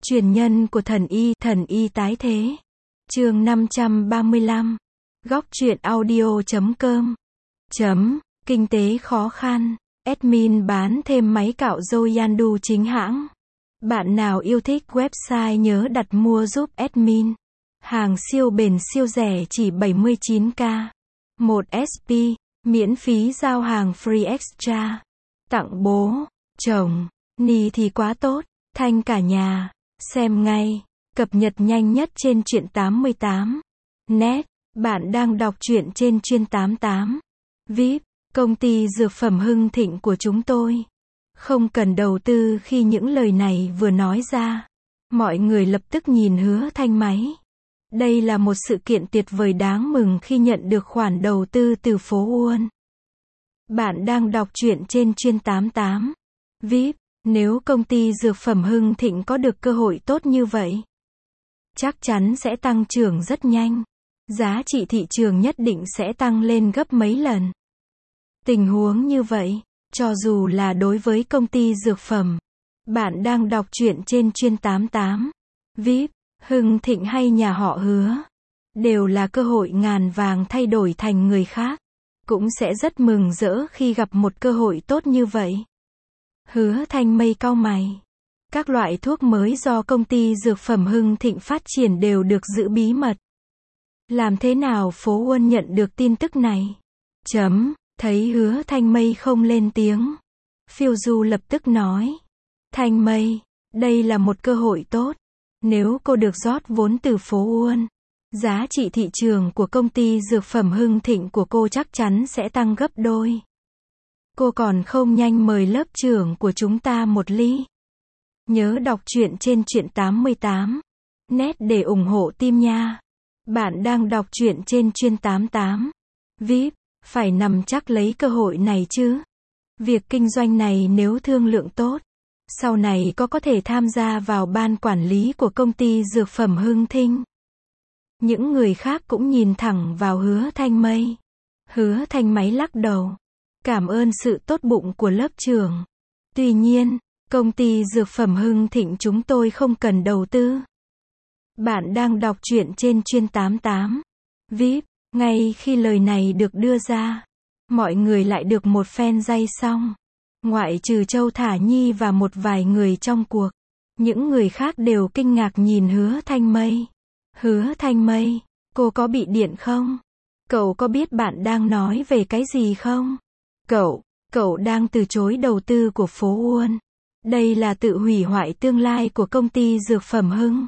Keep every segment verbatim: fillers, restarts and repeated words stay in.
Truyền nhân của thần y, thần y tái thế. Chương năm trăm ba mươi lăm. Góc truyện audio chấm com. Chấm, kinh tế khó khăn. Admin bán thêm máy cạo râu Yandu chính hãng. Bạn nào yêu thích website nhớ đặt mua giúp admin. Hàng siêu bền siêu rẻ chỉ bảy mươi chín k. một ét pê, miễn phí giao hàng free extra. Tặng bố, chồng, ni thì quá tốt, thanh cả nhà. Xem ngay, cập nhật nhanh nhất trên truyện tám mươi tám. Net, bạn đang đọc truyện trên chuyên tám mươi tám. vê i pê, công ty dược phẩm Hưng Thịnh của chúng tôi. Không cần đầu tư. Khi những lời này vừa nói ra, mọi người lập tức nhìn Hứa Thanh máy. Đây là một sự kiện tuyệt vời đáng mừng khi nhận được khoản đầu tư từ phố Uôn. Bạn đang đọc truyện trên chuyên tám mươi tám. vê i pê, nếu công ty dược phẩm Hưng Thịnh có được cơ hội tốt như vậy, chắc chắn sẽ tăng trưởng rất nhanh. Giá trị thị trường nhất định sẽ tăng lên gấp mấy lần. Tình huống như vậy, cho dù là đối với công ty dược phẩm, bạn đang đọc truyện trên chuyên tám mươi tám. vê i pê, Hưng Thịnh hay nhà họ Hứa, đều là cơ hội ngàn vàng thay đổi thành người khác. Cũng sẽ rất mừng rỡ khi gặp một cơ hội tốt như vậy. Hứa Thanh mây cau mày. Các loại thuốc mới do công ty dược phẩm Hưng Thịnh phát triển đều được giữ bí mật. Làm thế nào phố Uôn nhận được tin tức này? Chấm, thấy Hứa Thanh mây không lên tiếng. Phiêu Du lập tức nói. Thanh mây, đây là một cơ hội tốt. Nếu cô được rót vốn từ phố Uôn, giá trị thị trường của công ty dược phẩm Hưng Thịnh của cô chắc chắn sẽ tăng gấp đôi. Cô còn không nhanh mời lớp trưởng của chúng ta một ly. Nhớ đọc truyện trên truyện tám mươi tám. Net để ủng hộ team nha. Bạn đang đọc truyện trên chuyên tám mươi tám. vê i pê, phải nắm chắc lấy cơ hội này chứ. Việc kinh doanh này nếu thương lượng tốt, sau này có có thể tham gia vào ban quản lý của công ty dược phẩm Hưng Thịnh. Những người khác cũng nhìn thẳng vào Hứa Thanh mây. Hứa Thanh máy lắc đầu. Cảm ơn sự tốt bụng của lớp trưởng. Tuy nhiên, công ty dược phẩm Hưng Thịnh chúng tôi không cần đầu tư. Bạn đang đọc truyện trên chuyên tám mươi tám. vê i pê, ngay khi lời này được đưa ra, mọi người lại được một phen day xong. Ngoại trừ Châu Thả Nhi và một vài người trong cuộc, những người khác đều kinh ngạc nhìn Hứa Thanh mây. Hứa Thanh mây, cô có bị điện không? Cậu có biết bạn đang nói về cái gì không? Cậu, cậu đang từ chối đầu tư của phố Uôn. Đây là tự hủy hoại tương lai của công ty dược phẩm Hưng.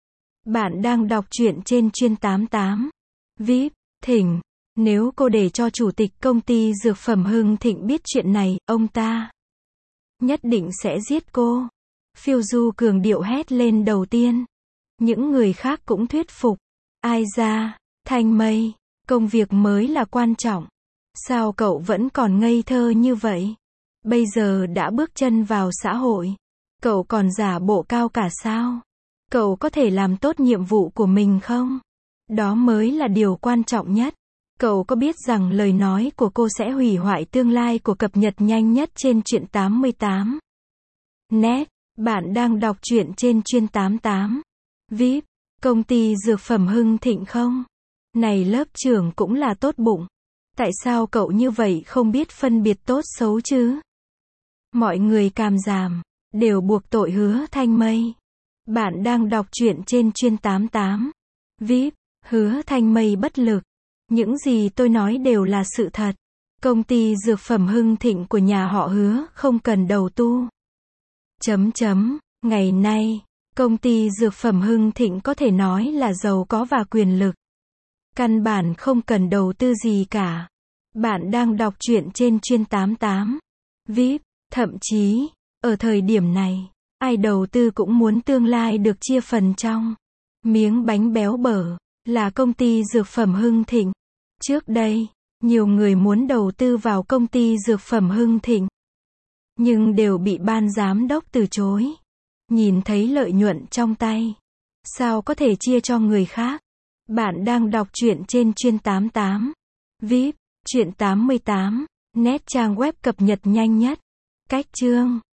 Bạn đang đọc truyện trên chuyên tám mươi tám. vê i pê, thỉnh, nếu cô để cho chủ tịch công ty dược phẩm Hưng Thịnh biết chuyện này, ông ta nhất định sẽ giết cô. Phiêu Du cường điệu hét lên đầu tiên. Những người khác cũng thuyết phục. Ai ra, Thanh mây, công việc mới là quan trọng. Sao cậu vẫn còn ngây thơ như vậy? Bây giờ đã bước chân vào xã hội, cậu còn giả bộ cao cả sao? Cậu có thể làm tốt nhiệm vụ của mình không? Đó mới là điều quan trọng nhất. Cậu có biết rằng lời nói của cô sẽ hủy hoại tương lai của cập nhật nhanh nhất trên truyện tám mươi tám. Net, bạn đang đọc truyện trên chuyên tám mươi tám. vê i pê, công ty dược phẩm Hưng Thịnh không? Này lớp trưởng cũng là tốt bụng. Tại sao cậu như vậy không biết phân biệt tốt xấu chứ? Mọi người càm ràm, đều buộc tội Hứa Thanh mây. Bạn đang đọc truyện trên chuyên tám mươi tám. vê i pê, Hứa Thanh mây bất lực. Những gì tôi nói đều là sự thật. Công ty dược phẩm Hưng Thịnh của nhà họ Hứa không cần đầu tu. Chấm chấm, ngày nay, công ty dược phẩm Hưng Thịnh có thể nói là giàu có và quyền lực. Căn bản không cần đầu tư gì cả. Bạn đang đọc truyện trên chuyên tám mươi tám. vê i pê, thậm chí, ở thời điểm này, ai đầu tư cũng muốn tương lai được chia phần trong miếng bánh béo bở, là công ty dược phẩm Hưng Thịnh. Trước đây, nhiều người muốn đầu tư vào công ty dược phẩm Hưng Thịnh, nhưng đều bị ban giám đốc từ chối. Nhìn thấy lợi nhuận trong tay, sao có thể chia cho người khác? Bạn đang đọc truyện trên chuyên tám mươi tám. vê i pê, truyện tám mươi tám, net trang web cập nhật nhanh nhất. Cách chương